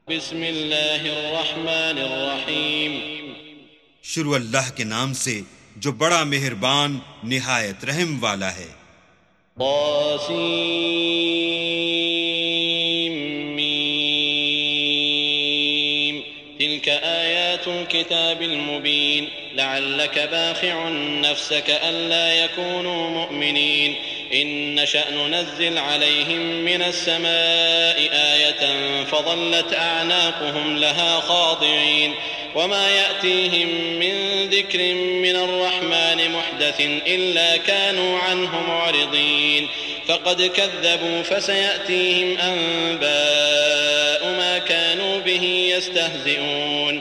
بسم اللہ الرحمن الرحیم۔ شروع اللہ کے نام سے جو بڑا مہربان نہایت رحم والا ہے۔ طاسیم تلك آیات الكتاب المبین لعلك باخع نفسك ألا يكونوا مؤمنین إن نشأ ننزل عليهم من السماء آية فظلت أعناقهم لها خاضعين وما يأتيهم من ذكر من الرحمن محدث إلا كانوا عنه معرضين فقد كذبوا فسيأتيهم أنباء ما كانوا به يستهزئون۔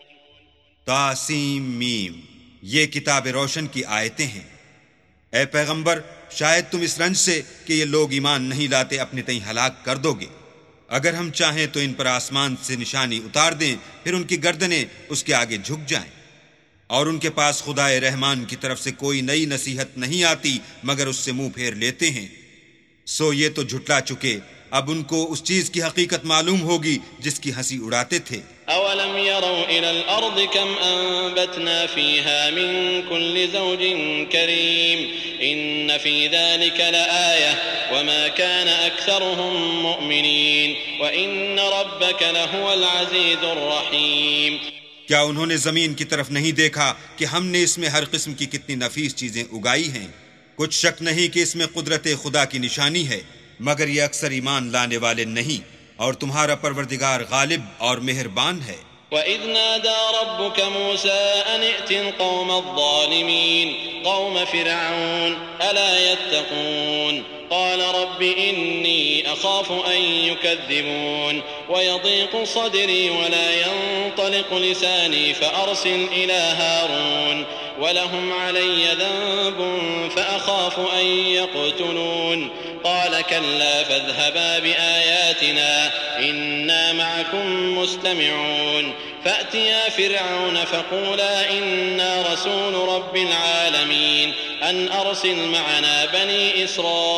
طاسیم میم، یہ کتاب روشن کی آیتیں ہیں۔ اے پیغمبر، شاید تم اس رنج سے کہ یہ لوگ ایمان نہیں لاتے اپنے تئیں ہلاک کر دو گے۔ اگر ہم چاہیں تو ان پر آسمان سے نشانی اتار دیں، پھر ان کی گردنیں اس کے آگے جھک جائیں، اور ان کے پاس خدائے رحمان کی طرف سے کوئی نئی نصیحت نہیں آتی مگر اس سے منہ پھیر لیتے ہیں۔ سو یہ تو جھٹلا چکے، اب ان کو اس چیز کی حقیقت معلوم ہوگی جس کی ہنسی اڑاتے تھے۔ أولم يروا إلى الأرض كم أنبتنا فيها من كل زوج كريم إن في ذلك لآية وما كان أكثرهم مؤمنين وإن ربك لهو العزيز الرحيم۔ کیا انہوں نے زمین کی طرف نہیں دیکھا کہ ہم نے اس میں ہر قسم کی کتنی نفیس چیزیں اگائی ہیں؟ کچھ شک نہیں کہ اس میں قدرت خدا کی نشانی ہے، مگر یہ اکثر ایمان لانے والے نہیں، اور تمہارا پروردگار غالب اور مہربان ہے۔ وَإِذْ نَادَى رَبُّكَ مُوسَىٰ أَنِ ائْتِ الْقَوْمَ الظَّالِمِينَ قَوْمَ فِرْعَوْنَ أَلَا يَتَّقُونَ قَالَ رَبِّ إِنِّي أَخَافُ أَن يُكَذِّبُونِ وَيَضِيقُ صَدْرِي وَلَا يَنطَلِقُ لِسَانِي فَأَرْسِلْ إِلَىٰ هَارُونَ وَلَهُمْ عَلَيَّ ذَنبٌ فَأَخَافُ أَن يَقْتُلُونِ قال كلا فاذهبا بآياتنا إنا معكم مستمعون فأتيا فرعون فقولا إنا رسول رب العالمين أن أرسل معنا بني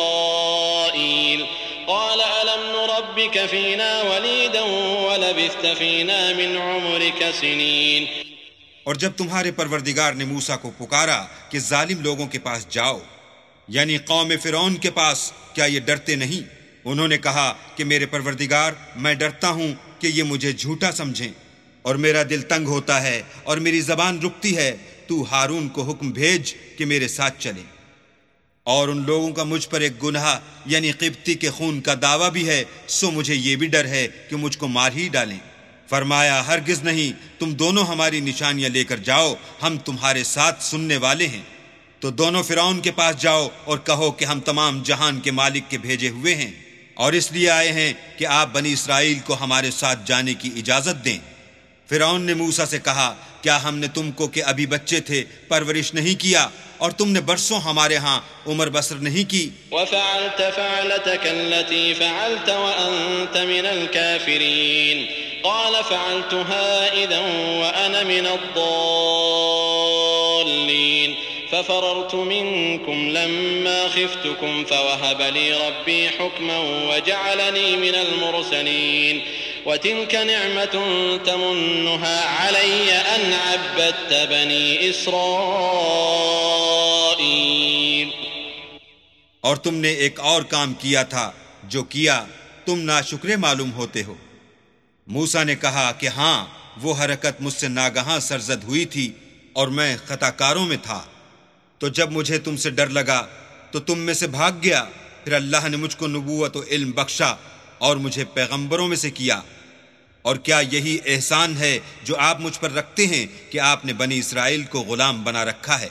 إسرائيل قال ألم نربك فينا وليدا ولبثت فينا من عمرك سنين۔ اور جب تمہارے پروردگار نے موسیٰ کو پکارا کہ ظالم لوگوں کے پاس جاؤ، یعنی قوم فرعون کے پاس، کیا یہ ڈرتے نہیں؟ انہوں نے کہا کہ میرے پروردگار، میں ڈرتا ہوں کہ یہ مجھے جھوٹا سمجھیں، اور میرا دل تنگ ہوتا ہے اور میری زبان رکتی ہے۔ تو ہارون کو حکم بھیج کہ میرے ساتھ چلے۔ اور ان لوگوں کا مجھ پر ایک گناہ یعنی قبطی کے خون کا دعویٰ بھی ہے، سو مجھے یہ بھی ڈر ہے کہ مجھ کو مار ہی ڈالیں۔ فرمایا ہرگز نہیں، تم دونوں ہماری نشانیاں لے کر جاؤ، ہم تمہارے ساتھ سننے والے ہیں۔ تو دونوں فرعون کے پاس جاؤ اور کہو کہ ہم تمام جہان کے مالک کے بھیجے ہوئے ہیں، اور اس لیے آئے ہیں کہ آپ بنی اسرائیل کو ہمارے ساتھ جانے کی اجازت دیں۔ فرعون نے موسیٰ سے کہا، کیا ہم نے تم کو کہ ابھی بچے تھے پرورش نہیں کیا، اور تم نے برسوں ہمارے ہاں عمر بسر نہیں کی؟ وفعلت فعلتك التي فعلت وأنت من الكافرين قال فعلتها إذا وأنا من الضالين ففررت منكم لما خفتكم فوهب لي ربي حكما وجعلني من المرسلين وتلك نعمة تمنها علي أن عبدت بني إسرائيل۔ اور تم نے ایک اور کام کیا تھا، جو کیا تم ناشکرے معلوم ہوتے ہو۔ موسیٰ نے کہا کہ ہاں، وہ حرکت مجھ سے ناگہاں سرزد ہوئی تھی اور میں خطا کاروں میں تھا۔ تو جب مجھے تم سے ڈر لگا تو تم میں سے بھاگ گیا، پھر اللہ نے مجھ کو نبوت و علم بخشا اور مجھے پیغمبروں میں سے کیا۔ اور کیا یہی احسان ہے جو آپ مجھ پر رکھتے ہیں کہ آپ نے بنی اسرائیل کو غلام بنا رکھا ہے؟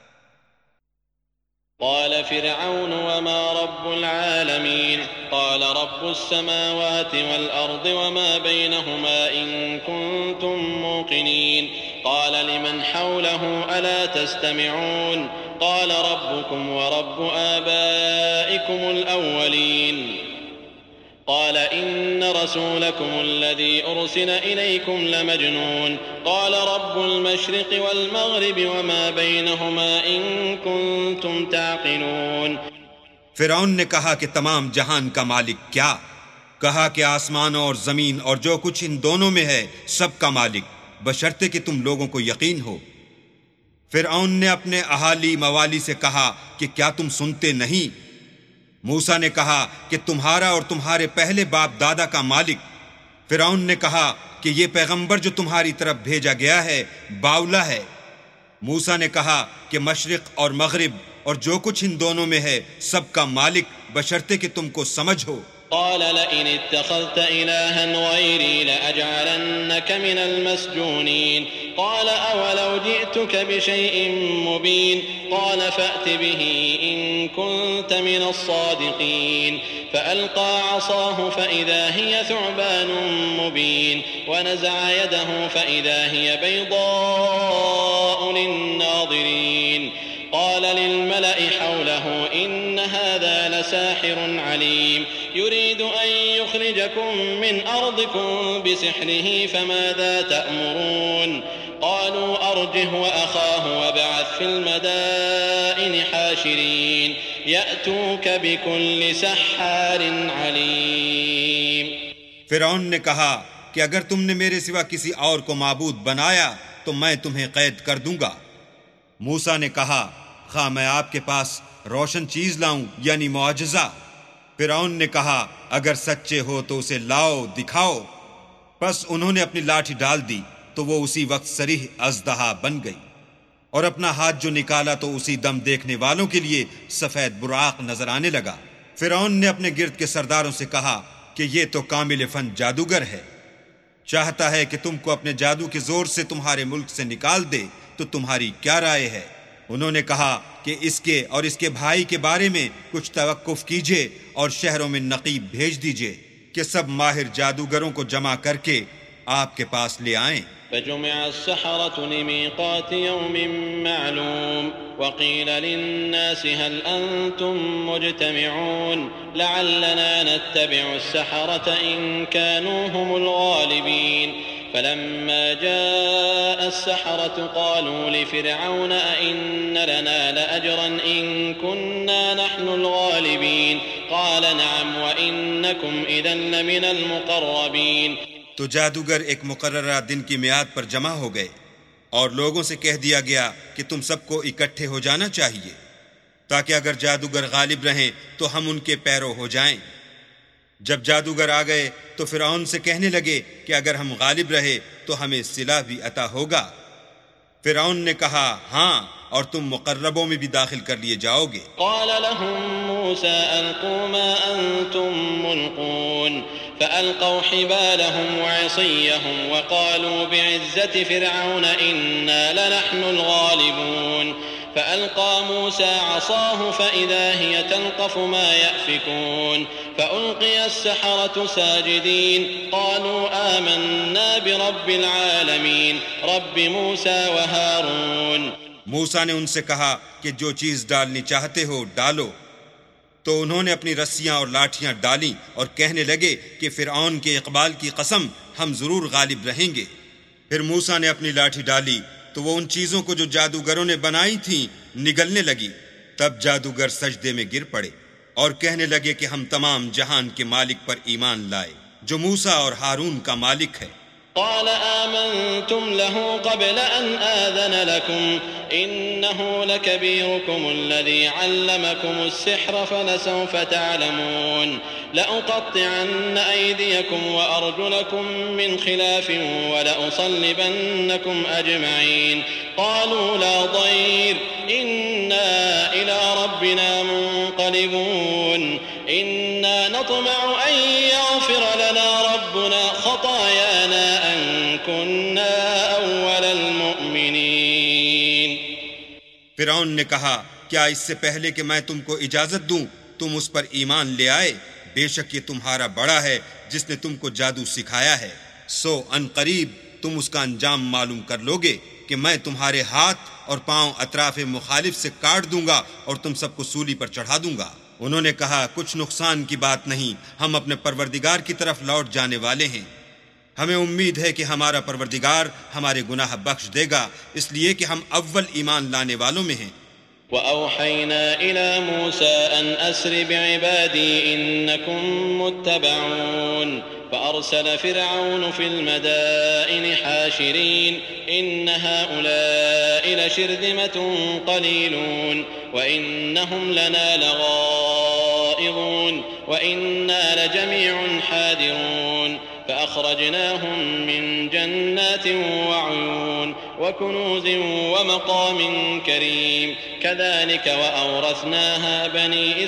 قال فرعون وما رب العالمين قال رب السماوات والأرض وما بينهما إن كنتم موقنين قال لمن حوله ألا تستمعون قال ربكم ورب آبائكم الأولين قال إن رسولكم الذي أرسل إليكم لمجنون قال رب المشرق والمغرب وما بينهما إن كنتم تعقلون۔ فرعون نے کہا کہ تمام جہان کا مالک کیا؟ کہا کہ آسمانوں اور زمین اور جو کچھ ان دونوں میں ہے سب کا مالک، بشرطے کہ تم لوگوں کو یقین ہو۔ فرعون نے اپنے اہالی موالی سے کہا کہ کیا تم سنتے نہیں؟ موسیٰ نے کہا کہ تمہارا اور تمہارے پہلے باپ دادا کا مالک۔ فرعون نے کہا کہ یہ پیغمبر جو تمہاری طرف بھیجا گیا ہے باولا ہے۔ موسیٰ نے کہا کہ مشرق اور مغرب اور جو کچھ ان دونوں میں ہے سب کا مالک، بشرطے کہ تم کو سمجھ ہو۔ قال لئن اتخذت إلها غيري لأجعلنك من المسجونين قال أولو جئتك بشيء مبين قال فأت به إن كنت من الصادقين فألقى عصاه فإذا هي ثعبان مبين ونزع يده فإذا هي بيضاء للناظرين قال للملأ حوله إن هذا لساحر عليم يريد أن يخرجكم من أرضكم بسحره فماذا تأمرون قالوا أرجه وأخاه وابعث في المدائن حاشرين يأتوك بكل سحار عليم۔ فرعون نے کہا کہ اگر تم نے میرے سوا کسی اور کو معبود بنایا تو میں تمہیں قید کر دوں گا۔ موسیٰ نے کہا خواہ میں آپ کے پاس روشن چیز لاؤں یعنی معجزہ؟ فرعون نے کہا اگر سچے ہو تو اسے لاؤ دکھاؤ۔ پس انہوں نے اپنی لاٹھی ڈال دی تو وہ اسی وقت صریح اژدہا بن گئی، اور اپنا ہاتھ جو نکالا تو اسی دم دیکھنے والوں کے لیے سفید براق نظر آنے لگا۔ فرعون نے اپنے گرد کے سرداروں سے کہا کہ یہ تو کامل فن جادوگر ہے، چاہتا ہے کہ تم کو اپنے جادو کے زور سے تمہارے ملک سے نکال دے، تو تمہاری کیا رائے ہے؟ انہوں نے کہا کہ اس کے اور اس کے بھائی کے بارے میں کچھ توقف کیجئے اور شہروں میں نقیب بھیج دیجئے کہ سب ماہر جادوگروں کو جمع کر کے آپ کے پاس لے آئیں۔ فجمع السحرة لميقات يوم معلوم وقيل للناس هل أنتم مجتمعون لعلنا نتبع السحرة إن كانوا هم الغالبين فلما جاء السحرة قالوا لفرعون أئن لنا لأجرا إن كنا نحن الغالبين قال نعم وإنكم إذا لمن المقربين۔ تو جادوگر ایک مقررہ دن کی میعاد پر جمع ہو گئے اور لوگوں سے کہہ دیا گیا کہ تم سب کو اکٹھے ہو جانا چاہیے تاکہ اگر جادوگر غالب رہیں تو ہم ان کے پیرو ہو جائیں۔ جب جادوگر آ گئے تو فرعون سے کہنے لگے کہ اگر ہم غالب رہے تو ہمیں صلہ بھی عطا ہوگا۔ فرعون نے کہا ہاں، اور تم مقربوں میں بھی داخل کر لیے جاؤ گے۔ قال لهم موسى ألقوا ما أنتم ملقون فألقوا حبالهم وعصيهم وقالوا بعزة فرعون إنا لنحن الغالبون فألقى موسى عصاه فإذا هي تلقف ما يأفكون فألقي السحرة ساجدين قالوا آمنا برب العالمين رب موسى وهارون۔ موسیٰ نے ان سے کہا کہ جو چیز ڈالنی چاہتے ہو ڈالو، تو انہوں نے اپنی رسیاں اور لاٹھیاں ڈالیں اور کہنے لگے کہ فرعون کے اقبال کی قسم ہم ضرور غالب رہیں گے۔ پھر موسیٰ نے اپنی لاٹھی ڈالی تو وہ ان چیزوں کو جو جادوگروں نے بنائی تھیں نگلنے لگی۔ تب جادوگر سجدے میں گر پڑے اور کہنے لگے کہ ہم تمام جہان کے مالک پر ایمان لائے جو موسیٰ اور ہارون کا مالک ہے۔ قال آمنتم له قبل أن آذن لكم إنه لكبيركم الذي علمكم السحر فلسوف تعلمون لأقطعن أيديكم وأرجلكم من خلاف ولأصلبنكم أجمعين قالوا لا ضير إنا إلى ربنا منقلبون إنا نطمع أن يغفر لنا ربنا خطايانا أن كنا أول المؤمنين۔ فرعون نے کہا کیا اس سے پہلے کہ میں تم کو اجازت دوں تم اس پر ایمان لے آئے؟ بے شک یہ تمہارا بڑا ہے جس نے تم کو جادو سکھایا ہے، سو ان قریب تم اس کا انجام معلوم کر لوگے کہ میں تمہارے ہاتھ اور پاؤں اطراف مخالف سے کاٹ دوں گا اور تم سب کو سولی پر چڑھا دوں گا۔ انہوں نے کہا کچھ نقصان کی بات نہیں، ہم اپنے پروردگار کی طرف لوٹ جانے والے ہیں، ہمیں امید ہے کہ ہمارا پروردگار ہمارے گناہ بخش دے گا، اس لیے کہ ہم اول ایمان لانے والوں میں ہیں۔ وأوحينا إلى موسى أن أسر بعبادي إنكم متبعون فأرسل فرعون في المدائن حاشرين إن هؤلاء لشرذمة قليلون وإنهم لنا لغائظون وإنا لجميع حاذرون فأخرجناهم من جنات وعيون وكنوز ومقام كريم كذلك وأورثناها بني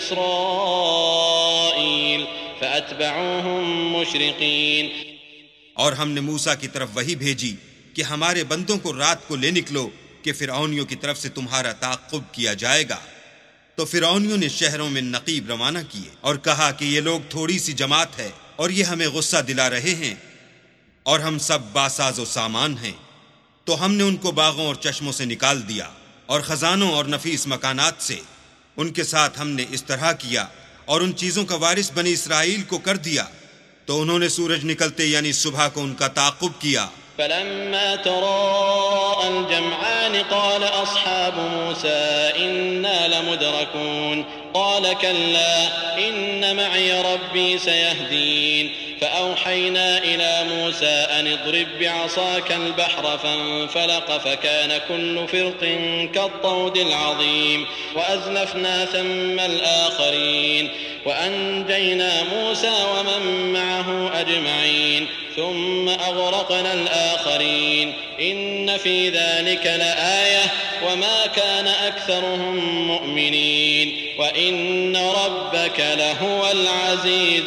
إسرائيل فأتبعوهم مشرقين. اور ہم نے موسیٰ کی طرف وحی بھیجی کہ ہمارے بندوں کو رات کو لے نکلو کہ فرعونیوں کی طرف سے تمہارا تعاقب کیا جائے گا. تو فرعونیوں نے شہروں میں نقیب روانہ کیے اور کہا کہ یہ لوگ تھوڑی سی جماعت ہے اور یہ ہمیں غصہ دلا رہے ہیں اور ہم سب باساز و سامان ہیں. تو ہم نے ان کو باغوں اور چشموں سے نکال دیا اور خزانوں اور نفیس مکانات سے. ان کے ساتھ ہم نے اس طرح کیا اور ان چیزوں کا وارث بنی اسرائیل کو کر دیا. تو انہوں نے سورج نکلتے یعنی صبح کو ان کا تعاقب کیا. فلما تراءى الجمعان قال أصحاب موسى إنا لمدركون قال كلا إن معي ربي سيهدين فأوحينا إلى موسى أن اضرب بعصاك البحر فانفلق فكان كل فرق كالطود العظيم وأزلفنا ثم الآخرين وأنجينا موسى ومن معه أجمعين ثم أغرقنا الآخرين إن في ذلك لآية وما كان أكثرهم مؤمنين وإن ربك لهو العزيز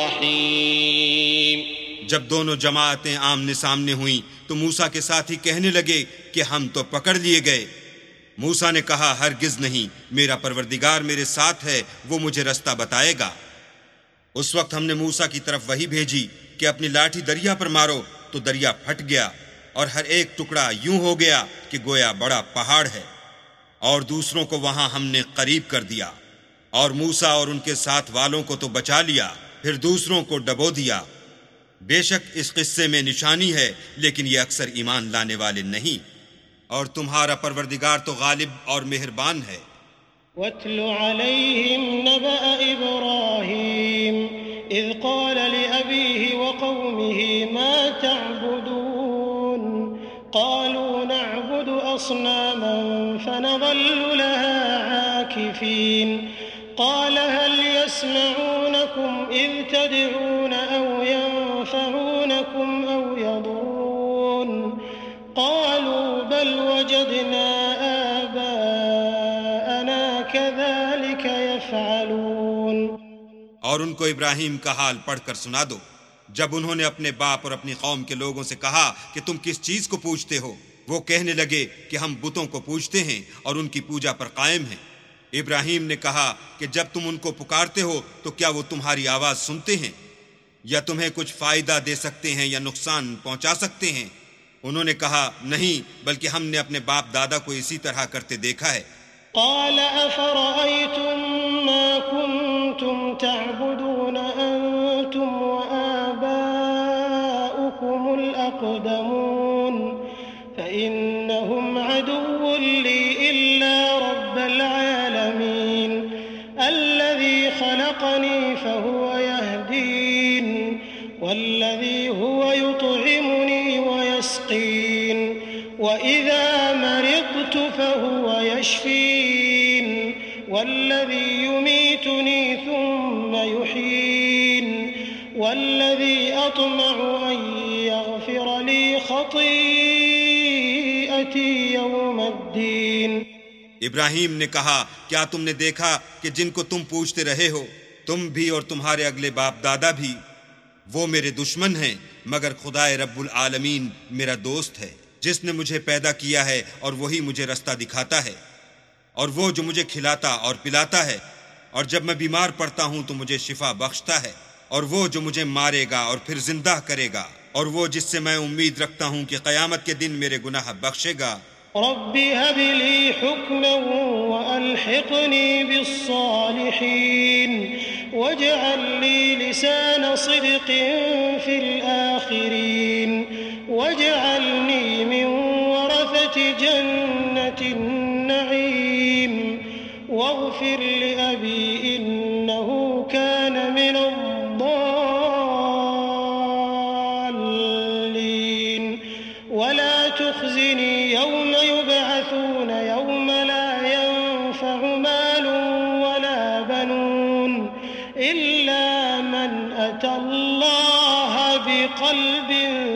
الرحيم. جب دونوں جماعتیں آمنے سامنے ہوئیں تو موسیٰ کے ساتھی کہنے لگے کہ ہم تو پکڑ لیے گئے. موسیٰ نے کہا ہرگز نہیں، میرا پروردگار میرے ساتھ ہے، وہ مجھے رستہ بتائے گا. اس وقت ہم نے موسیٰ کی طرف وحی بھیجی کہ اپنی لاٹھی دریا پر مارو تو دریا پھٹ گیا اور ہر ایک ٹکڑا یوں ہو گیا کہ گویا بڑا پہاڑ ہے. اور دوسروں کو وہاں ہم نے قریب کر دیا اور موسیٰ اور ان کے ساتھ والوں کو تو بچا لیا، پھر دوسروں کو ڈبو دیا. بے شک اس قصے میں نشانی ہے لیکن یہ اکثر ایمان لانے والے نہیں. اور تمہارا پروردگار تو غالب اور مہربان ہے. وَاتْلُ عَلَيْهِمْ نَبَأَ إِبْرَاهِيمَ إِذْ قَالَ لِأَبِيهِ وَقَوْمِهِ مَا تَعْبُدُونَ قَالُوا نَعْبُدُ أَصْنَامًا فَنَظَلُّ لَهَا عَاكِفِينَ قَالَ هَلْ يَسْمَعُونَكُمْ إِذْ تَدْعُونَ أَوْ يَنفَعُونَكُمْ أَوْ يَضُرُّونَ قَالُوا بَلْ وَجَدْنَا آبَاءَنَا كَذَلِكَ يَفْعَلُونَ. اور ان کو ابراہیم کا حال پڑھ کر سنا دو جب انہوں نے اپنے باپ اور اپنی قوم کے لوگوں سے کہا کہ تم کس چیز کو پوجتے ہو. وہ کہنے لگے کہ ہم بتوں کو پوجتے ہیں اور ان کی پوجا پر قائم ہیں. ابراہیم نے کہا کہ جب تم ان کو پکارتے ہو تو کیا وہ تمہاری آواز سنتے ہیں یا تمہیں کچھ فائدہ دے سکتے ہیں یا نقصان پہنچا سکتے ہیں؟ انہوں نے کہا نہیں، بلکہ ہم نے اپنے باپ دادا کو اسی طرح کرتے دیکھا ہے. قال أفرأيتم ما كنتم تعبدون أنتم وآباؤكم الأقدمون فإنهم عدو لي إلا رب العالمين الذي خلقني فهو يهدين والذي هو يطعمني ويسقين وإذا مرضت فهو يشفين والذي يميتني ثم يحيين والذي أطمع أن يغفر لي خطيئتي يوم الدين. ابراہیم نے کہا کیا تم نے دیکھا کہ جن کو تم پوجتے رہے ہو تم بھی اور تمہارے اگلے باپ دادا بھی وہ میرے دشمن ہیں، مگر خدائے رب العالمین میرا دوست ہے جس نے مجھے پیدا کیا ہے اور وہی مجھے رستہ دکھاتا ہے، اور وہ جو مجھے کھلاتا اور پلاتا ہے، اور جب میں بیمار پڑتا ہوں تو مجھے شفا بخشتا ہے، اور وہ جو مجھے مارے گا اور پھر زندہ کرے گا، اور وہ جس سے میں امید رکھتا ہوں کہ قیامت کے دن میرے گناہ بخشے گا. رب هب لي حكما وألحقني بالصالحين واجعل لي لسان صدق في الآخرين واجعلني من ورثة جنة النعيم تخزني يوم يبعثون يوم لا ينفع مال ولا بنون إلا من أتى الله بقلب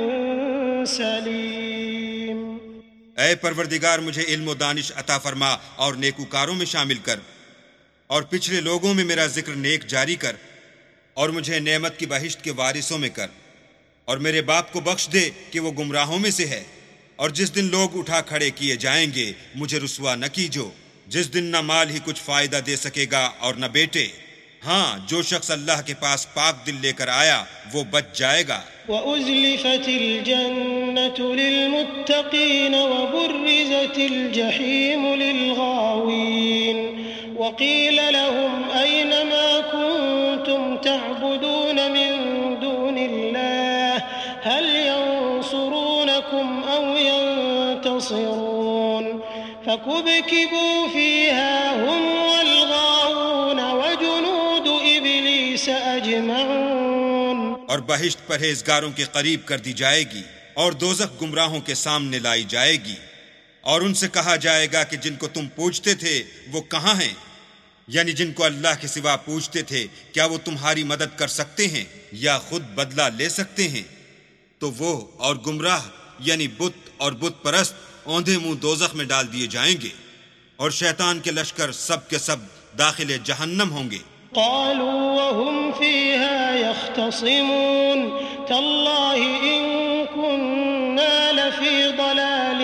سلیم۔ اے پروردگار مجھے علم و دانش عطا فرما اور نیکوکاروں میں شامل کر، اور پچھلے لوگوں میں میرا ذکر نیک جاری کر، اور مجھے نعمت کی بہشت کے وارثوں میں کر، اور میرے باپ کو بخش دے کہ وہ گمراہوں میں سے ہے، اور جس دن لوگ اٹھا کھڑے کیے جائیں گے مجھے رسوا نہ کیجو، جس دن نہ مال ہی کچھ فائدہ دے سکے گا اور نہ بیٹے۔ ہاں، جو شخص اللہ کے پاس پاک دل لے کر آیا وہ بچ جائے گا۔ وَأُزْلِفَتِ الْجَنَّةُ لِلْمُتَّقِينَ وَبُرِّزَتِ الْجَحِيمُ لِلْغَاوِينَ وَقِيلَ لَهُمْ أَيْنَ مَا كُنتُمْ تَعْبُدُونَ مِن دُونِ اللَّهِ هَلْ يَنصُرُونَكُمْ أَوْ يَنتَصِرُونَ فَكُبْكِبُوا فِيهَا هُمْ وَالْغَاوُونَ وَجُنُودُ إِبْلِيسَ أَجْمَعُونَ۔ اور بہشت پرہیزگاروں کے قریب کر دی جائے گی، اور دوزخ گمراہوں کے سامنے لائی جائے گی، اور ان سے کہا جائے گا کہ جن کو تم پوجتے تھے وہ کہاں ہیں؟ یعنی جن کو اللہ کے سوا پوجتے تھے، کیا وہ تمہاری مدد کر سکتے ہیں یا خود بدلہ لے سکتے ہیں؟ تو وہ اور گمراہ یعنی بت اور بت پرست اوندھے منہ دوزخ میں ڈال دیے جائیں گے، اور شیطان کے لشکر سب کے سب داخل جہنم ہوں گے۔ قالوا وهم فيها يختصمون تالله إن كنا لفي ضلال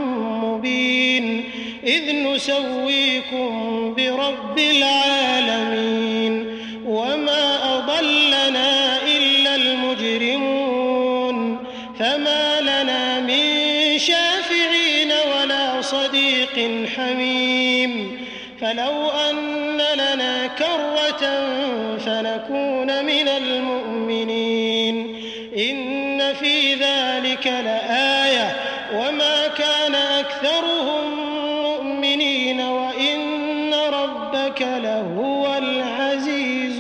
مبين إذ نسويكم برب العالمين وما أضلنا إلا المجرمون فما لنا من شافعين ولا صديق حميم فلو أن لنا كرة فنكون من المؤمنين إن في ذلك لآية وما كان أكثرهم مؤمنين وإن ربك لهو العزيز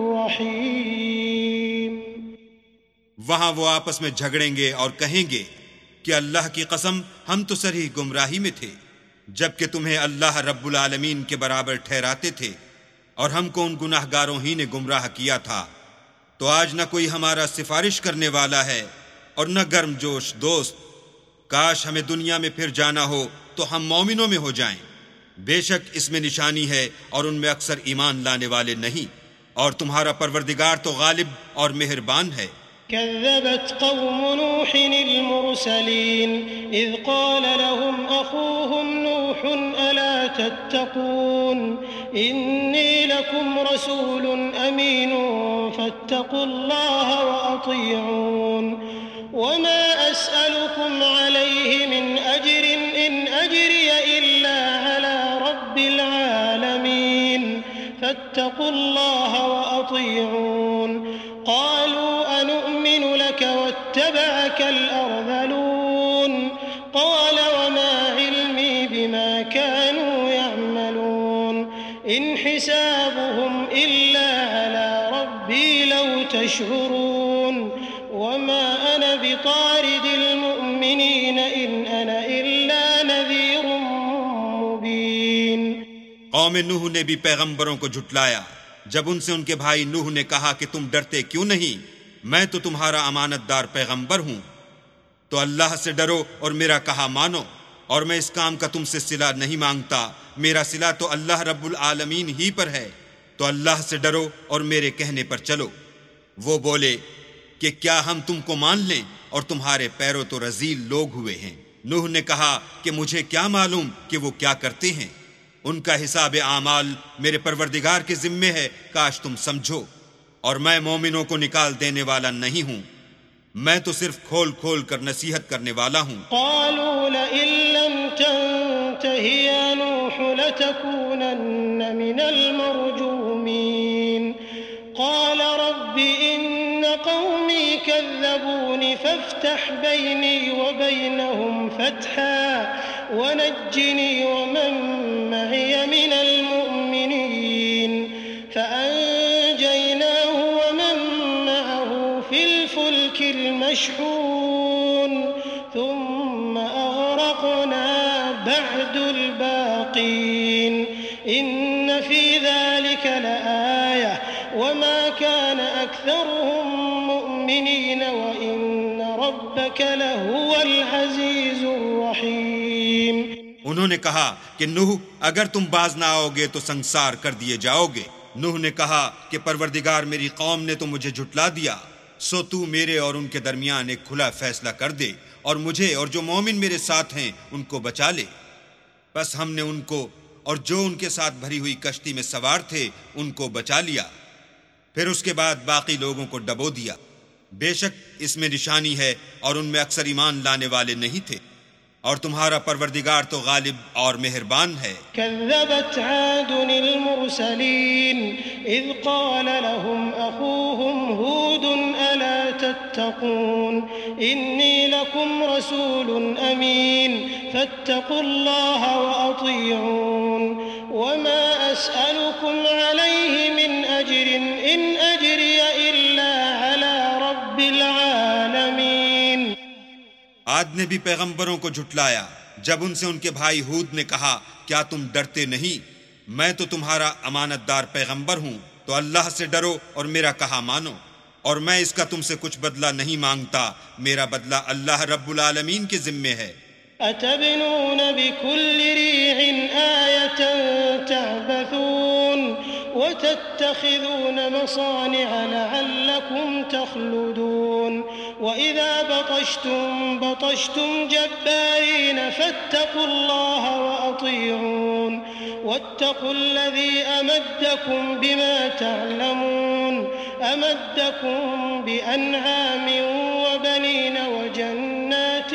الرحيم۔ وہاں وہ آپس میں جھگڑیں گے اور کہیں گے کہ اللہ کی قسم ہم تو سرہی گمراہی میں تھے جبکہ تمہیں اللہ رب العالمین کے برابر ٹھہراتے تھے، اور ہم کو ان گناہ گاروں ہی نے گمراہ کیا تھا۔ تو آج نہ کوئی ہمارا سفارش کرنے والا ہے اور نہ گرم جوش دوست۔ کاش ہمیں دنیا میں پھر جانا ہو تو ہم مومنوں میں ہو جائیں۔ بے شک اس میں نشانی ہے اور ان میں اکثر ایمان لانے والے نہیں، اور تمہارا پروردگار تو غالب اور مہربان ہے۔ كذبت قوم نوح المرسلين إذ قال لهم أخوهم نوح ألا تتقون إني لكم رسول أمين فاتقوا الله وأطيعون وما أسألكم عليه من أجر إن أجري إلا على رب العالمين فاتقوا الله وأطيعون قالوا أنؤمن لك واتبعك الأرذلون قال وما علمي بما كانوا يعملون إن حسابهم إلا على ربي لو تشعرون وما أنا بطارد المؤمنين إن أنا إلا نذير مبين۔ قوم نوح نے بھی پیغمبروں کو جھٹلایا جب ان سے ان کے بھائی نوح نے کہا کہ تم ڈرتے کیوں نہیں، میں تو تمہارا امانت دار پیغمبر ہوں، تو اللہ سے ڈرو اور میرا کہا مانو، اور میں اس کام کا تم سے صلہ نہیں مانگتا، میرا صلہ تو اللہ رب العالمین ہی پر ہے، تو اللہ سے ڈرو اور میرے کہنے پر چلو۔ وہ بولے کہ کیا ہم تم کو مان لیں اور تمہارے پیروں تو رذیل لوگ ہوئے ہیں۔ نوح نے کہا کہ مجھے کیا معلوم کہ وہ کیا کرتے ہیں، ان کا حساب اعمال میرے پروردگار کے ذمے ہے، کاش تم سمجھو، اور میں مومنوں کو نکال دینے والا نہیں ہوں، میں تو صرف کھول کھول کر نصیحت کرنے والا ہوں۔ قالوا لئن لم تنته يا نوح لتكونن من المرجومين قال رب إن قومي كذبون فافتح بيني وبينهم فتحا ونجني ومن معي من المؤمنين فأنجيناه ومن معه في الفلك المشحون ثم أغرقنا بعد الباقين إن في ذلك لآية وما كان أكثرهم مؤمنين وإن ربك لهو العزيز الرحيم۔ انہوں نے کہا کہ نوح اگر تم باز نہ آؤ گے تو سنسار کر دیے جاؤ گے۔ نوح نے کہا کہ پروردگار میری قوم نے تو مجھے جھٹلا دیا، سو تو میرے اور ان کے درمیان ایک کھلا فیصلہ کر دے اور مجھے اور جو مومن میرے ساتھ ہیں ان کو بچا لے۔ بس ہم نے ان کو اور جو ان کے ساتھ بھری ہوئی کشتی میں سوار تھے ان کو بچا لیا، پھر اس کے بعد باقی لوگوں کو ڈبو دیا۔ بے شک اس میں نشانی ہے اور ان میں اکثر ایمان لانے والے نہیں تھے، اور تمہارا پروردگار تو غالب اور مہربان ہے۔ كذبت عاد المرسلين إذ قال لهم أخوهم هود ألا تتقون إني لكم رسول أمين فاتقوا الله وأطيعون وما أسألكم عليه من أجر إن أجري إلا على رب العالمين۔ عاد نے بھی پیغمبروں کو جھٹلایا جب ان سے ان کے بھائی ہود نے کہا کیا تم ڈرتے نہیں، میں تو تمہارا امانت دار پیغمبر ہوں، تو اللہ سے ڈرو اور میرا کہا مانو، اور میں اس کا تم سے کچھ بدلہ نہیں مانگتا، میرا بدلہ اللہ رب العالمین کے ذمے ہے۔ أتبنون بكل ريع آية تعبثون وتتخذون مصانع لعلكم تخلدون وإذا بطشتم بطشتم جبارين فاتقوا الله وأطيعون واتقوا الذي أمدكم بما تعلمون أمدكم بأنعام وبنين وجنات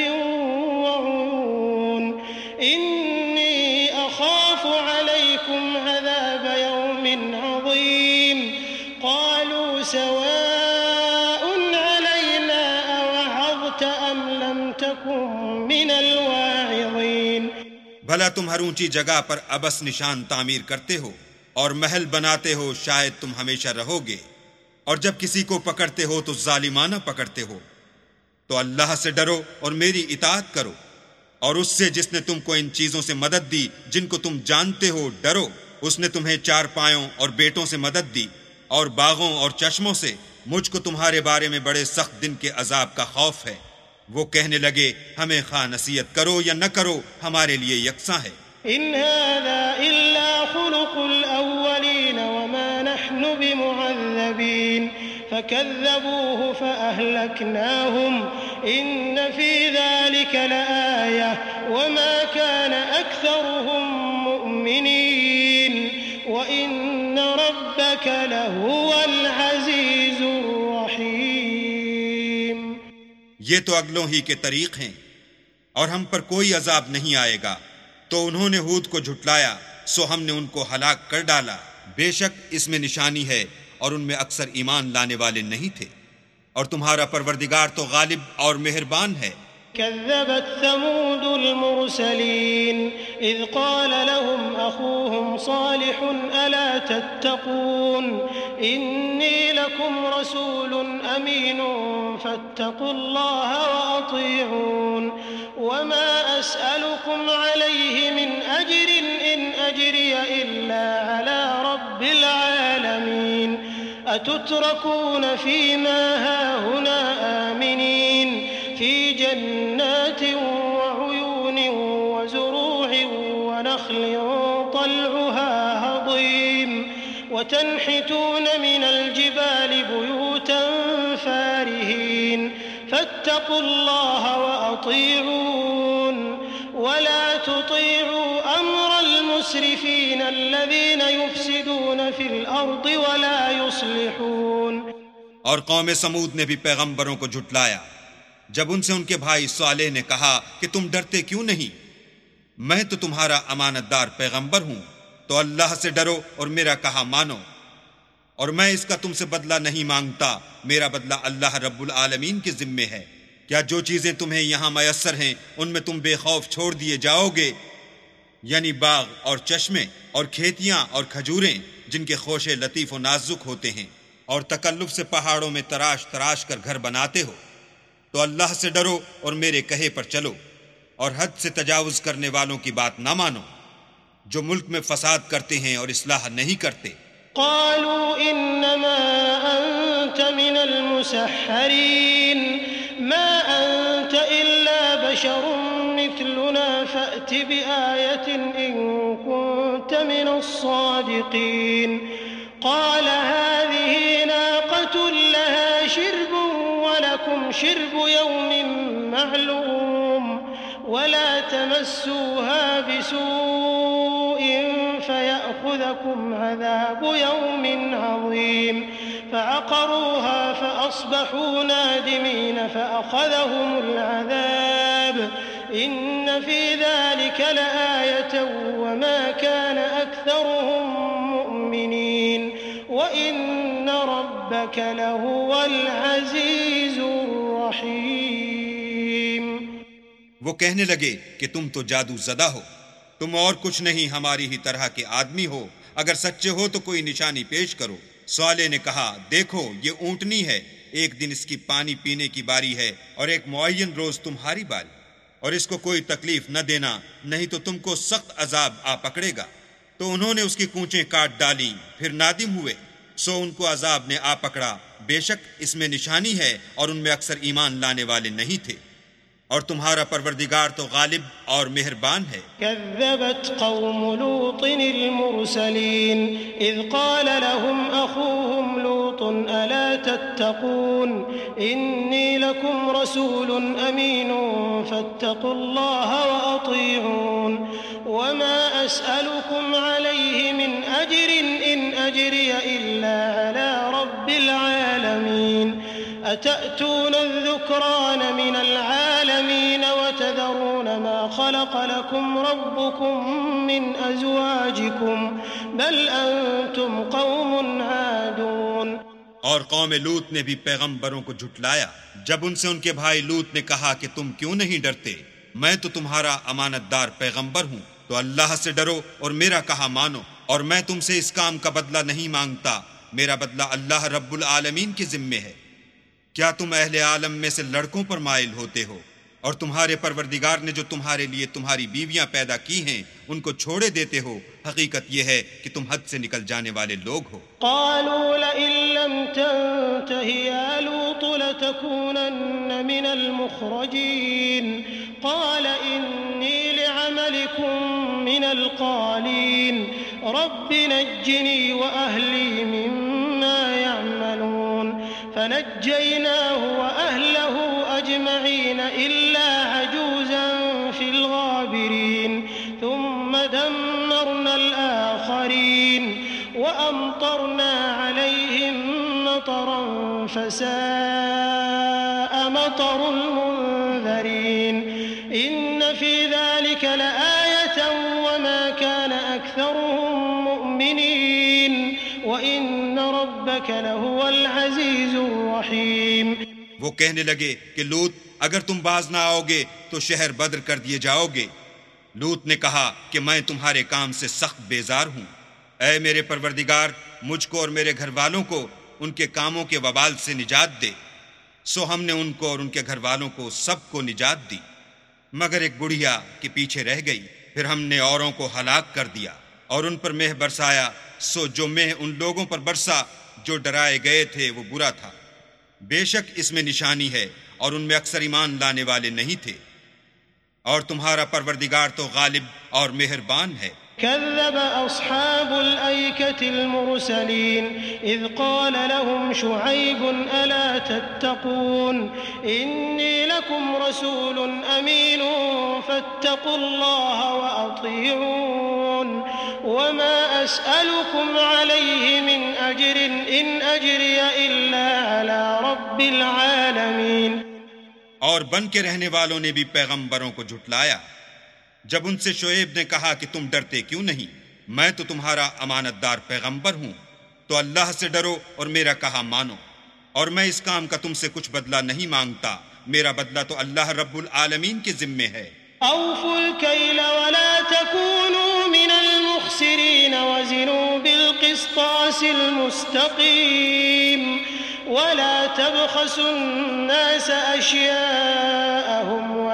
وعيون إني أخاف عليكم عذاب يوم عظيم قالوا سواء علينا أوعظت أم لم تكن من الواعظين۔ بھلا تم ہر اونچی جگہ پر ابس نشان تعمیر کرتے ہو اور محل بناتے ہو، شاید تم ہمیشہ رہو گے، اور جب کسی کو پکڑتے ہو تو ظالمانہ پکڑتے ہو، تو اللہ سے ڈرو اور میری اطاعت کرو، اور اس سے جس نے تم کو ان چیزوں سے مدد دی جن کو تم جانتے ہو ڈرو۔ اس نے تمہیں چار پایوں اور بیٹوں سے مدد دی اور باغوں اور چشموں سے۔ مجھ کو تمہارے بارے میں بڑے سخت دن کے عذاب کا خوف ہے۔ وہ کہنے لگے ہمیں خواہ نصیحت کرو یا نہ کرو ہمارے لیے یکساں ہے۔ إن هذا إلا خلق الأولين وما نحن بمعذبين فكذبوه فأهلكناهم إن في ذلك لآية وما كان أكثرهم مؤمنين وإن ربك لهو العزيز الرحيم۔ یہ تو اگلوں ہی کے طریق ہیں، اور ہم پر کوئی عذاب نہیں آئے گا۔ تو انہوں نے ہود کو جھٹلایا، سو ہم نے ان کو ہلاک کر ڈالا۔ بے شک اس میں نشانی ہے اور ان میں اکثر ایمان لانے والے نہیں تھے، اور تمہارا پروردگار تو غالب اور مہربان ہے۔ كذبت ثمود المرسلين إذ قال لهم أخوهم صالح ألا تتقون إني لكم رسول أمين فاتقوا الله وأطيعون وما أسألكم عليه من أجر إن أجري إلا على رب العالمين أتتركون فيما هاهنا آمنين في جنات وعيون وزروع ونخل طلعها هضيم وتنحتون من الجبال بيوتا فارهين فاتقوا الله وأطيعون ولا تطيعوا أمر المسرفين الذين يفسدون في الأرض ولا يصلحون۔ اور قوم سمود نے بھی پیغمبروں کو جھٹلایا جب ان سے ان کے بھائی صالح نے کہا کہ تم ڈرتے کیوں نہیں، میں تو تمہارا امانت دار پیغمبر ہوں، تو اللہ سے ڈرو اور میرا کہا مانو، اور میں اس کا تم سے بدلہ نہیں مانگتا، میرا بدلہ اللہ رب العالمین کے ذمے ہے۔ کیا جو چیزیں تمہیں یہاں میسر ہیں ان میں تم بے خوف چھوڑ دیے جاؤ گے، یعنی باغ اور چشمے اور کھیتیاں اور کھجوریں جن کے خوشے لطیف و نازک ہوتے ہیں، اور تکلف سے پہاڑوں میں تراش تراش کر گھر بناتے ہو، تو اللہ سے ڈرو اور میرے کہے پر چلو، اور حد سے تجاوز کرنے والوں کی بات نہ مانو جو ملک میں فساد کرتے ہیں اور اصلاح نہیں کرتے۔ قالوا انما انت من المسحرين ما انت الا بشر مثلنا فأت بآية ان كنت من الصادقين قال هذه ناقة لها شرب ولكم شرب يوم معلوم ولا تمسوها بسوء فيأخذكم عذاب يوم عظيم فعقروها فأصبحوا نادمين فأخذهم العذاب إن في ذلك لآية وما كان أكثرهم مؤمنين وإن ربك لهو العزيز الرحيم۔ وہ کہنے لگے کہ تم تو جادو زدہ ہو، تم اور کچھ نہیں ہماری ہی طرح کے آدمی ہو، اگر سچے ہو تو کوئی نشانی پیش کرو۔ صالح نے کہا دیکھو یہ اونٹنی ہے، ایک دن اس کی پانی پینے کی باری ہے اور ایک معین روز تمہاری باری، اور اس کو کوئی تکلیف نہ دینا نہیں تو تم کو سخت عذاب آ پکڑے گا۔ تو انہوں نے اس کی کونچیں کاٹ ڈالیں، پھر نادم ہوئے، سو ان کو عذاب نے آ پکڑا، بے شک اس میں نشانی ہے اور ان میں اکثر ایمان لانے والے نہیں تھے، اور تمہارا پروردگار تو غالب اور مہربان ہے۔ كذبت قوم لوط المرسلين إذ قال لهم أخوهم لوط ألا تتقون إني لكم رسول أمين فاتقوا الله وأطيعون وما أسألكم عليه من أجر إن أجري إلا على رب العالمين أتأتون الذكران من العالمين وتذرون ما خلق لكم ربكم من أزواجكم بل أنتم قوم عادون۔ اور قوم لوط نے بھی پیغمبروں کو جھٹلایا جب ان سے ان کے بھائی لوط نے کہا کہ تم کیوں نہیں ڈرتے، میں تو تمہارا امانت دار پیغمبر ہوں، تو اللہ سے ڈرو اور میرا کہا مانو، اور میں تم سے اس کام کا بدلہ نہیں مانگتا، میرا بدلہ اللہ رب العالمین کے ذمے ہے۔ کیا تم اہل عالم میں سے لڑکوں پر مائل ہوتے ہو، اور تمہارے پروردگار نے جو تمہارے لیے تمہاری بیویاں پیدا کی ہیں ان کو چھوڑے دیتے ہو؟ حقیقت یہ ہے کہ تم حد سے نکل جانے والے لوگ ہو۔ قالوا لئن لم تنته يا لوط لتكونن من المخرجين قال إني لعملكم من القالين رب نجني وأهلي مما يعملون فنجيناه وأهله أجمعين إلا عجوزا في الغابرين ثم دمرنا الآخرين وأمطرنا عليهم مطرا فساء مطر المنذرين إن في ذلك لآية وما كان أكثرهم مؤمنين وإن ربك لهو العزيز الرحيم۔ وہ کہنے لگے کہ لوط اگر تم باز نہ آؤ گے تو شہر بدر کر دیے جاؤ گے۔ لوط نے کہا کہ میں تمہارے کام سے سخت بیزار ہوں، اے میرے پروردگار مجھ کو اور میرے گھر والوں کو ان کے کاموں کے وبال سے نجات دے۔ سو ہم نے ان کو اور ان کے گھر والوں کو سب کو نجات دی، مگر ایک بڑھیا کے پیچھے رہ گئی، پھر ہم نے اوروں کو ہلاک کر دیا اور ان پر مہ برسایا، سو جو مہ ان لوگوں پر برسا جو ڈرائے گئے تھے وہ برا تھا۔ بے شک اس میں نشانی ہے اور ان میں اکثر ایمان لانے والے نہیں تھے، اور تمہارا پروردگار تو غالب اور مہربان ہے۔ كذب أصحاب الأيكة المرسلين إذ قال لهم شعيب ألا تتقون إني لكم رسول أمين فاتقوا الله وأطيعون وما أسألكم عليه من أجر إن أجري إلا على رب العالمين۔ اور بن کے رہنے والوں نے بھی پیغمبروں کو جھٹلایا جب ان سے شعیب نے کہا کہ تم ڈرتے کیوں نہیں، میں تو تمہارا امانت دار پیغمبر ہوں، تو اللہ سے ڈرو اور میرا کہا مانو، اور میں اس کام کا تم سے کچھ بدلہ نہیں مانگتا، میرا بدلہ تو اللہ رب العالمین کے ذمے ہے۔ أوفوا الكيل ولا تكونوا من المخسرين وزنوا بالقسطاس المستقيم ولا تبخسوا الناس أشياءهم ولا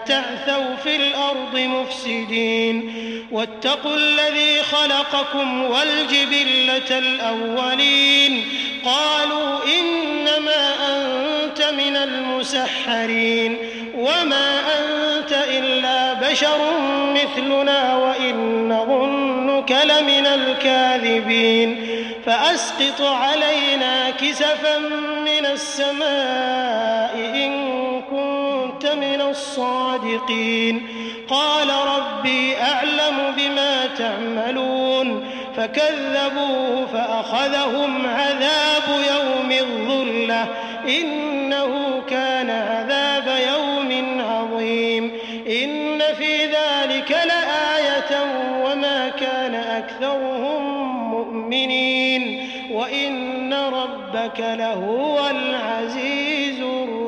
تعثوا في الأرض مفسدين واتقوا الذي خلقكم والجبلة الأولين قالوا إنما أنت من المسحرين وما أنت إلا بشر مثلنا وإن نظنك لمن الكاذبين فأسقط علينا كسفا من السماء إن كنت من الصادقين قال ربي أعلم بما تعملون فكذبوه فأخذهم عذاب يوم الظلة إنه كان عذاب يوم عظيم إن في ذلك لآية وما كان أكثرهم مؤمنين وإن ربك لهو العزيز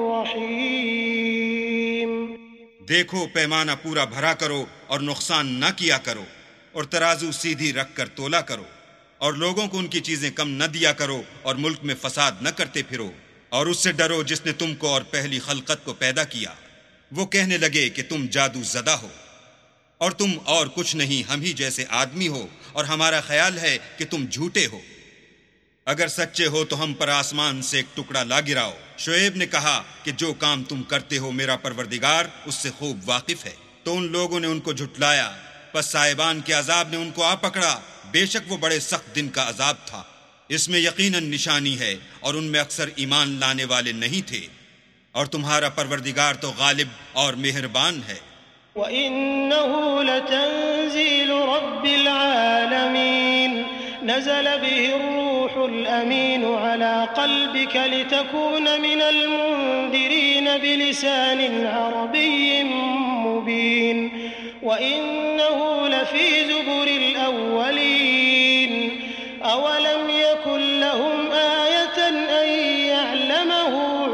الرحيم۔ دیکھو پیمانہ پورا بھرا کرو اور نقصان نہ کیا کرو، اور ترازو سیدھی رکھ کر تولا کرو، اور لوگوں کو ان کی چیزیں کم نہ دیا کرو، اور ملک میں فساد نہ کرتے پھرو، اور اس سے ڈرو جس نے تم کو اور پہلی خلقت کو پیدا کیا۔ وہ کہنے لگے کہ تم جادو زدہ ہو، اور تم اور کچھ نہیں، ہم ہی جیسے آدمی ہو، اور ہمارا خیال ہے کہ تم جھوٹے ہو۔ اگر سچے ہو تو ہم پر آسمان سے ایک ٹکڑا لا گراؤ۔ شعیب نے کہا کہ جو کام تم کرتے ہو میرا پروردگار اس سے خوب واقف ہے۔ تو ان لوگوں نے ان کو جھٹلایا، پس صاحبان کے عذاب نے ان کو آ پکڑا، بے شک وہ بڑے سخت دن کا عذاب تھا۔ اس میں یقیناً نشانی ہے، اور ان میں اکثر ایمان لانے والے نہیں تھے، اور تمہارا پروردگار تو غالب اور مہربان ہے۔ وَإِنَّهُ لَتَنزِيلُ رَبِّ الْعَالَمِينَ نزل به الروح الأمين على قلبك لتكون من المنذرين بلسان عربي مبين وإنه لفي زبر الأولين أولم يكن لهم آية أن يعلمه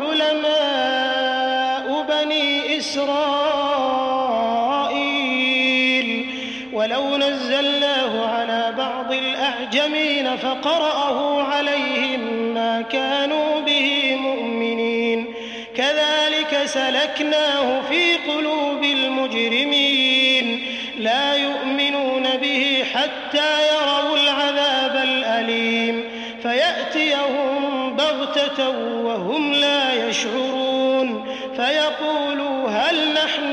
علماء بني إسرائيل ولو نزلناه على بعض الأعجمين فقرأه عليهم ما كانوا به مؤمنين كذلك سلكناه في قلوب المجرمين لا يؤمنون به حتى يروا العذاب الأليم فيأتيهم بغتة وهم لا يشعرون فيقولوا هل نحن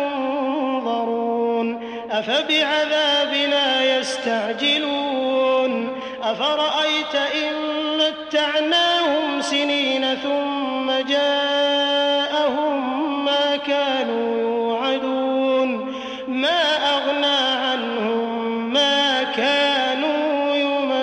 منظرون أفبعذابنا يستعجلون أفرأيت إن متعناهم سنين ثم جاءهم ما كانوا يوعدون ما أغنى عنهم ما كانوا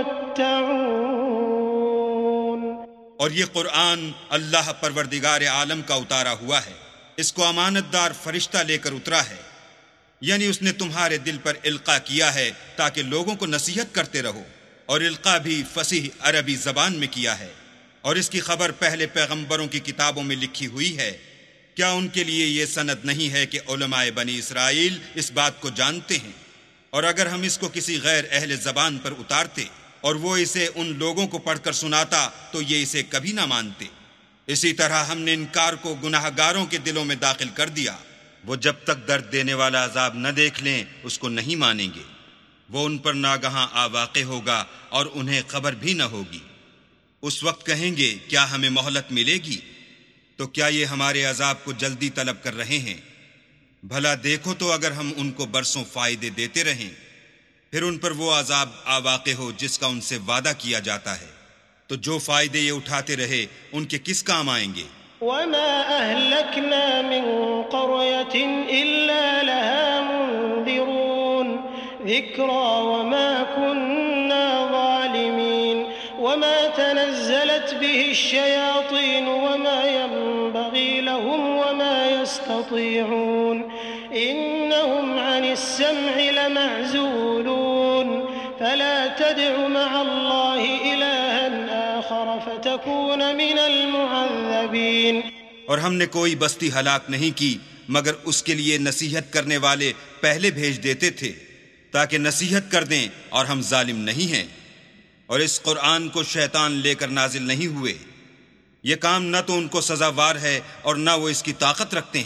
يمتعون۔ اور یہ قرآن اللہ پروردگار عالم کا اتارا ہوا ہے، اس کو امانت دار فرشتہ لے کر اترا ہے، یعنی اس نے تمہارے دل پر القاء کیا ہے تاکہ لوگوں کو نصیحت کرتے رہو، اور القاء بھی فصیح عربی زبان میں کیا ہے، اور اس کی خبر پہلے پیغمبروں کی کتابوں میں لکھی ہوئی ہے۔ کیا ان کے لیے یہ سند نہیں ہے کہ علماء بنی اسرائیل اس بات کو جانتے ہیں؟ اور اگر ہم اس کو کسی غیر اہل زبان پر اتارتے اور وہ اسے ان لوگوں کو پڑھ کر سناتا تو یہ اسے کبھی نہ مانتے۔ اسی طرح ہم نے انکار کو گناہ گاروں کے دلوں میں داخل کر دیا، وہ جب تک درد دینے والا عذاب نہ دیکھ لیں اس کو نہیں مانیں گے۔ وہ ان پر ناگہاں آ واقع ہوگا اور انہیں خبر بھی نہ ہوگی۔ اس وقت کہیں گے کیا ہمیں مہلت ملے گی؟ تو کیا یہ ہمارے عذاب کو جلدی طلب کر رہے ہیں؟ بھلا دیکھو تو اگر ہم ان کو برسوں فائدے دیتے رہیں پھر ان پر وہ عذاب آ واقع ہو جس کا ان سے وعدہ کیا جاتا ہے، تو جو فائدے یہ اٹھاتے رہے ان کے کس کام آئیں گے؟ وما أهلكنا من قرية إلا لها منذرون ذكرى وما كنا ظالمين وما تنزلت به الشياطين وما ينبغي لهم وما يستطيعون إنهم عن السمع لمعزولون فلا تدع مع الله إلها آخر فتكون من المعذبين۔ اور ہم نے کوئی بستی ہلاک نہیں کی مگر اس کے لیے نصیحت کرنے والے پہلے بھیج دیتے تھے تاکہ نصیحت کر دیں، اور ہم ظالم نہیں ہیں۔ اور اس قرآن کو شیطان لے کر نازل نہیں ہوئے، یہ کام نہ تو ان کو سزاوار ہے اور نہ وہ اس کی طاقت رکھتے ہیں۔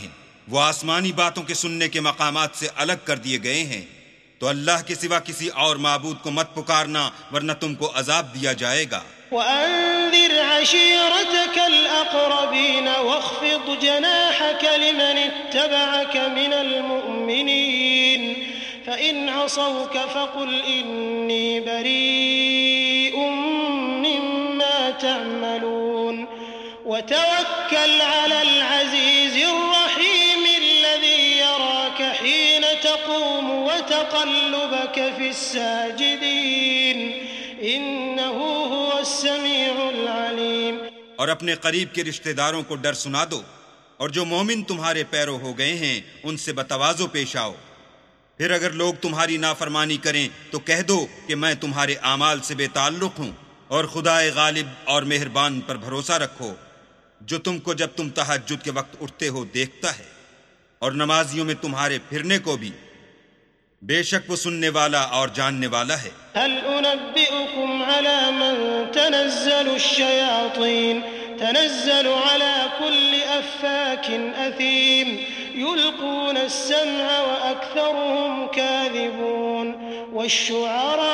وہ آسمانی باتوں کے سننے کے مقامات سے الگ کر دیے گئے ہیں، تو اللہ کے سوا کسی اور معبود کو مت پکارنا ورنہ تم کو عذاب دیا جائے گا۔ وأنذر عشيرتك الأقربين واخفض جناحك لمن اتبعك من المؤمنين فإن عصوك فقل إني بريء مما تعملون وتوكل على العزيز الرحيم الذي يراك حين تقوم وتقلبك في الساجدين إنه هو السميع العليم۔ اور اپنے قریب کے رشتہ داروں کو ڈر سنا دو، اور جو مومن تمہارے پیرو ہو گئے ہیں ان سے بتواضع پیش آؤ۔ پھر اگر لوگ تمہاری نافرمانی کریں تو کہہ دو کہ میں تمہارے اعمال سے بے تعلق ہوں، اور خدائے غالب اور مہربان پر بھروسہ رکھو جو تم کو جب تم تہجد کے وقت اٹھتے ہو دیکھتا ہے، اور نمازیوں میں تمہارے پھرنے کو بھی، بے شک وہ سننے والا اور جاننے والا ہے۔ هل أنبئكم على من تنزل الشياطين تنزل على كل أفاك أثيم يلقون السمع وأكثرهم كاذبون والشعراء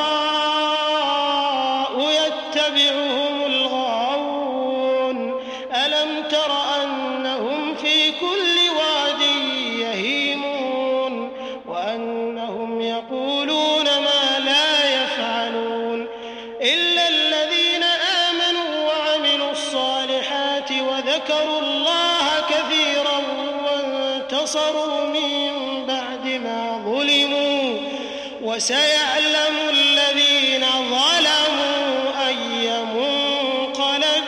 يتبعهم الغاوون ألم تر أنهم في كل واد يهيمون وأنهم يقولون ما لا يفعلون إلا الذين آمنوا وعملوا الصالحات وذكروا الله كثيرا وانتصروا من بعد ما ظلموا وسيعلم الذين ظلموا أي منقلب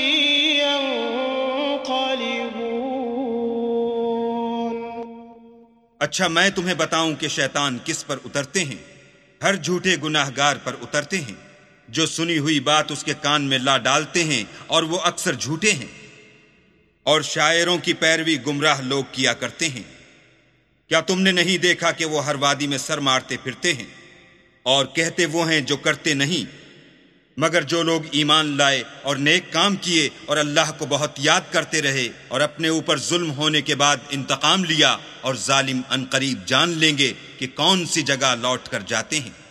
ينقلبون۔ اچھا میں تمہیں بتاؤں کہ شیطان کس پر اترتے ہیں؟ ہر جھوٹے گناہگار پر اترتے ہیں جو سنی ہوئی بات اس کے کان میں لا ڈالتے ہیں، اور وہ اکثر جھوٹے ہیں، اور شاعروں کی پیروی گمراہ لوگ کیا کرتے ہیں۔ کیا تم نے نہیں دیکھا کہ وہ ہر وادی میں سر مارتے پھرتے ہیں، اور کہتے وہ ہیں جو کرتے نہیں، مگر جو لوگ ایمان لائے اور نیک کام کیے اور اللہ کو بہت یاد کرتے رہے اور اپنے اوپر ظلم ہونے کے بعد انتقام لیا، اور ظالم عنقریب جان لیں گے کہ کون سی جگہ لوٹ کر جاتے ہیں۔